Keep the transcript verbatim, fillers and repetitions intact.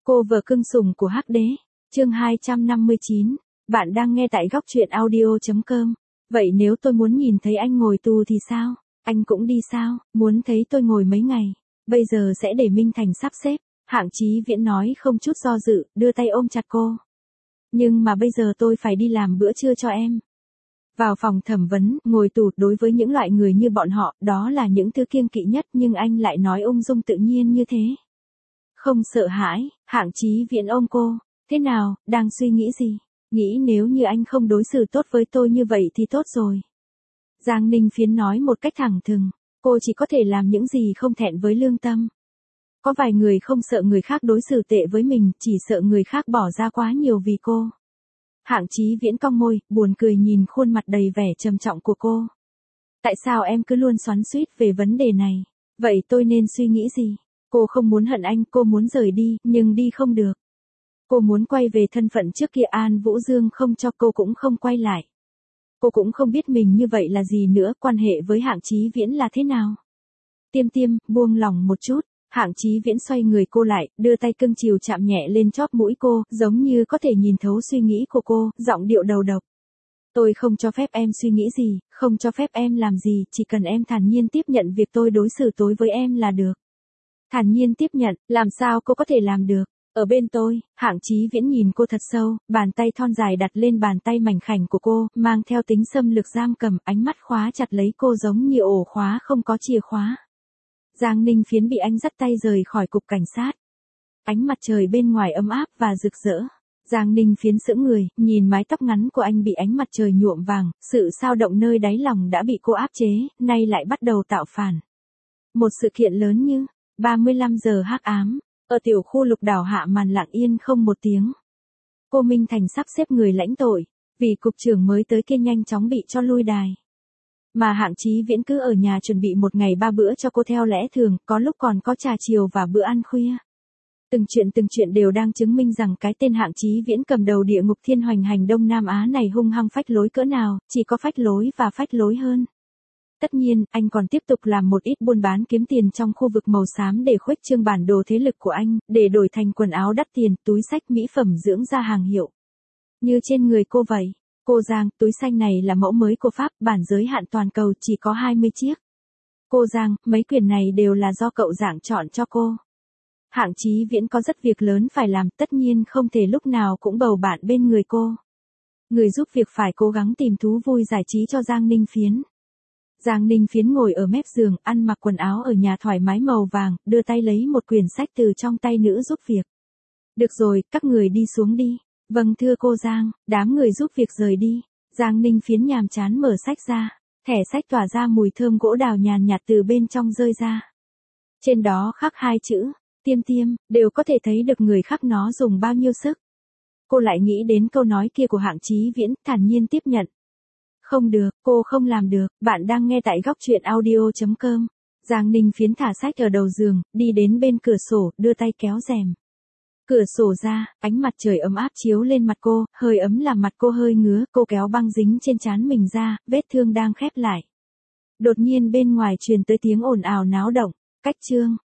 Cô vợ cưng sủng của Hắc Đế, chương hai trăm năm mươi chín. Bạn đang nghe tại góc truyện audio chấm com. Vậy nếu tôi muốn nhìn thấy anh ngồi tù thì sao? Anh cũng đi sao? Muốn thấy tôi ngồi mấy ngày? Bây giờ sẽ để Minh Thành sắp xếp. Hạng Chí Viễn nói không chút do dự, đưa tay ôm chặt cô. Nhưng mà bây giờ tôi phải đi làm bữa trưa cho em. Vào phòng thẩm vấn, ngồi tù đối với những loại người như bọn họ, đó là những thứ kiêng kỵ nhất, nhưng anh lại nói ung dung tự nhiên như thế. Không sợ hãi, Hạng Chí Viễn ôm cô. Thế nào, đang suy nghĩ gì? Nghĩ nếu như anh không đối xử tốt với tôi như vậy thì tốt rồi. Giang Ninh Phiến nói một cách thẳng thừng. Cô chỉ có thể làm những gì không thẹn với lương tâm. Có vài người không sợ người khác đối xử tệ với mình, chỉ sợ người khác bỏ ra quá nhiều vì cô. Hạng Chí Viễn cong môi, buồn cười nhìn khuôn mặt đầy vẻ trầm trọng của cô. Tại sao em cứ luôn xoắn xuýt về vấn đề này? Vậy tôi nên suy nghĩ gì? Cô không muốn hận anh, cô muốn rời đi, nhưng đi không được. Cô muốn quay về thân phận trước kia, An Vũ Dương không cho cô cũng không quay lại. Cô cũng không biết mình như vậy là gì nữa, quan hệ với Hạng Chí Viễn là thế nào. Tiêm tiêm, buông lỏng một chút. Hạng Chí Viễn xoay người cô lại, đưa tay cưng chiều chạm nhẹ lên chóp mũi cô, giống như có thể nhìn thấu suy nghĩ của cô, giọng điệu đầu độc. Tôi không cho phép em suy nghĩ gì, không cho phép em làm gì, chỉ cần em thản nhiên tiếp nhận việc tôi đối xử tối với em là được. Thản nhiên tiếp nhận, làm sao cô có thể làm được? Ở bên tôi, Hạng Chí Viễn nhìn cô thật sâu, bàn tay thon dài đặt lên bàn tay mảnh khảnh của cô, mang theo tính xâm lược giam cầm, ánh mắt khóa chặt lấy cô giống như ổ khóa không có chìa khóa. Giang Ninh Phiến bị anh dắt tay rời khỏi cục cảnh sát. Ánh mặt trời bên ngoài ấm áp và rực rỡ. Giang Ninh Phiến sững người, nhìn mái tóc ngắn của anh bị ánh mặt trời nhuộm vàng, sự xao động nơi đáy lòng đã bị cô áp chế, nay lại bắt đầu tạo phản. Một sự kiện lớn như ba mươi lăm giờ hắc ám, ở tiểu khu Lục Đảo hạ màn lặng yên không một tiếng. Cô Minh Thành sắp xếp người lãnh tội, vì cục trưởng mới tới kia nhanh chóng bị cho lui đài. Mà Hạng Chí Viễn cứ ở nhà chuẩn bị một ngày ba bữa cho cô theo lẽ thường, có lúc còn có trà chiều và bữa ăn khuya. Từng chuyện từng chuyện đều đang chứng minh rằng cái tên Hạng Chí Viễn cầm đầu địa ngục thiên hoành hành Đông Nam Á này hung hăng phách lối cỡ nào, chỉ có phách lối và phách lối hơn. Tất nhiên, anh còn tiếp tục làm một ít buôn bán kiếm tiền trong khu vực màu xám để khuếch trương bản đồ thế lực của anh, để đổi thành quần áo đắt tiền, túi xách mỹ phẩm dưỡng da hàng hiệu. Như trên người cô vậy. Cô Giang, túi xanh này là mẫu mới của Pháp, bản giới hạn toàn cầu chỉ có hai mươi chiếc. Cô Giang, mấy quyền này đều là do cậu Giảng chọn cho cô. Hạng Chí Viễn có rất việc lớn phải làm, tất nhiên không thể lúc nào cũng bầu bạn bên người cô. Người giúp việc phải cố gắng tìm thú vui giải trí cho Giang Ninh Phiến. Giang Ninh Phiến ngồi ở mép giường, ăn mặc quần áo ở nhà thoải mái màu vàng, đưa tay lấy một quyển sách từ trong tay nữ giúp việc. Được rồi, các người đi xuống đi. Vâng thưa cô Giang, đám người giúp việc rời đi. Giang Ninh Phiến nhàm chán mở sách ra. Thẻ sách tỏa ra mùi thơm gỗ đào nhàn nhạt từ bên trong rơi ra. Trên đó khắc hai chữ, tiêm tiêm, đều có thể thấy được người khắc nó dùng bao nhiêu sức. Cô lại nghĩ đến câu nói kia của Hạng Chí Viễn, thản nhiên tiếp nhận. Không được, cô không làm được, bạn đang nghe tại góc truyện audio chấm com. Giang Ninh Phiến thả sách ở đầu giường, đi đến bên cửa sổ, đưa tay kéo rèm. Cửa sổ ra, ánh mặt trời ấm áp chiếu lên mặt cô, hơi ấm làm mặt cô hơi ngứa, cô kéo băng dính trên trán mình ra, vết thương đang khép lại. Đột nhiên bên ngoài truyền tới tiếng ồn ào náo động, cách chương.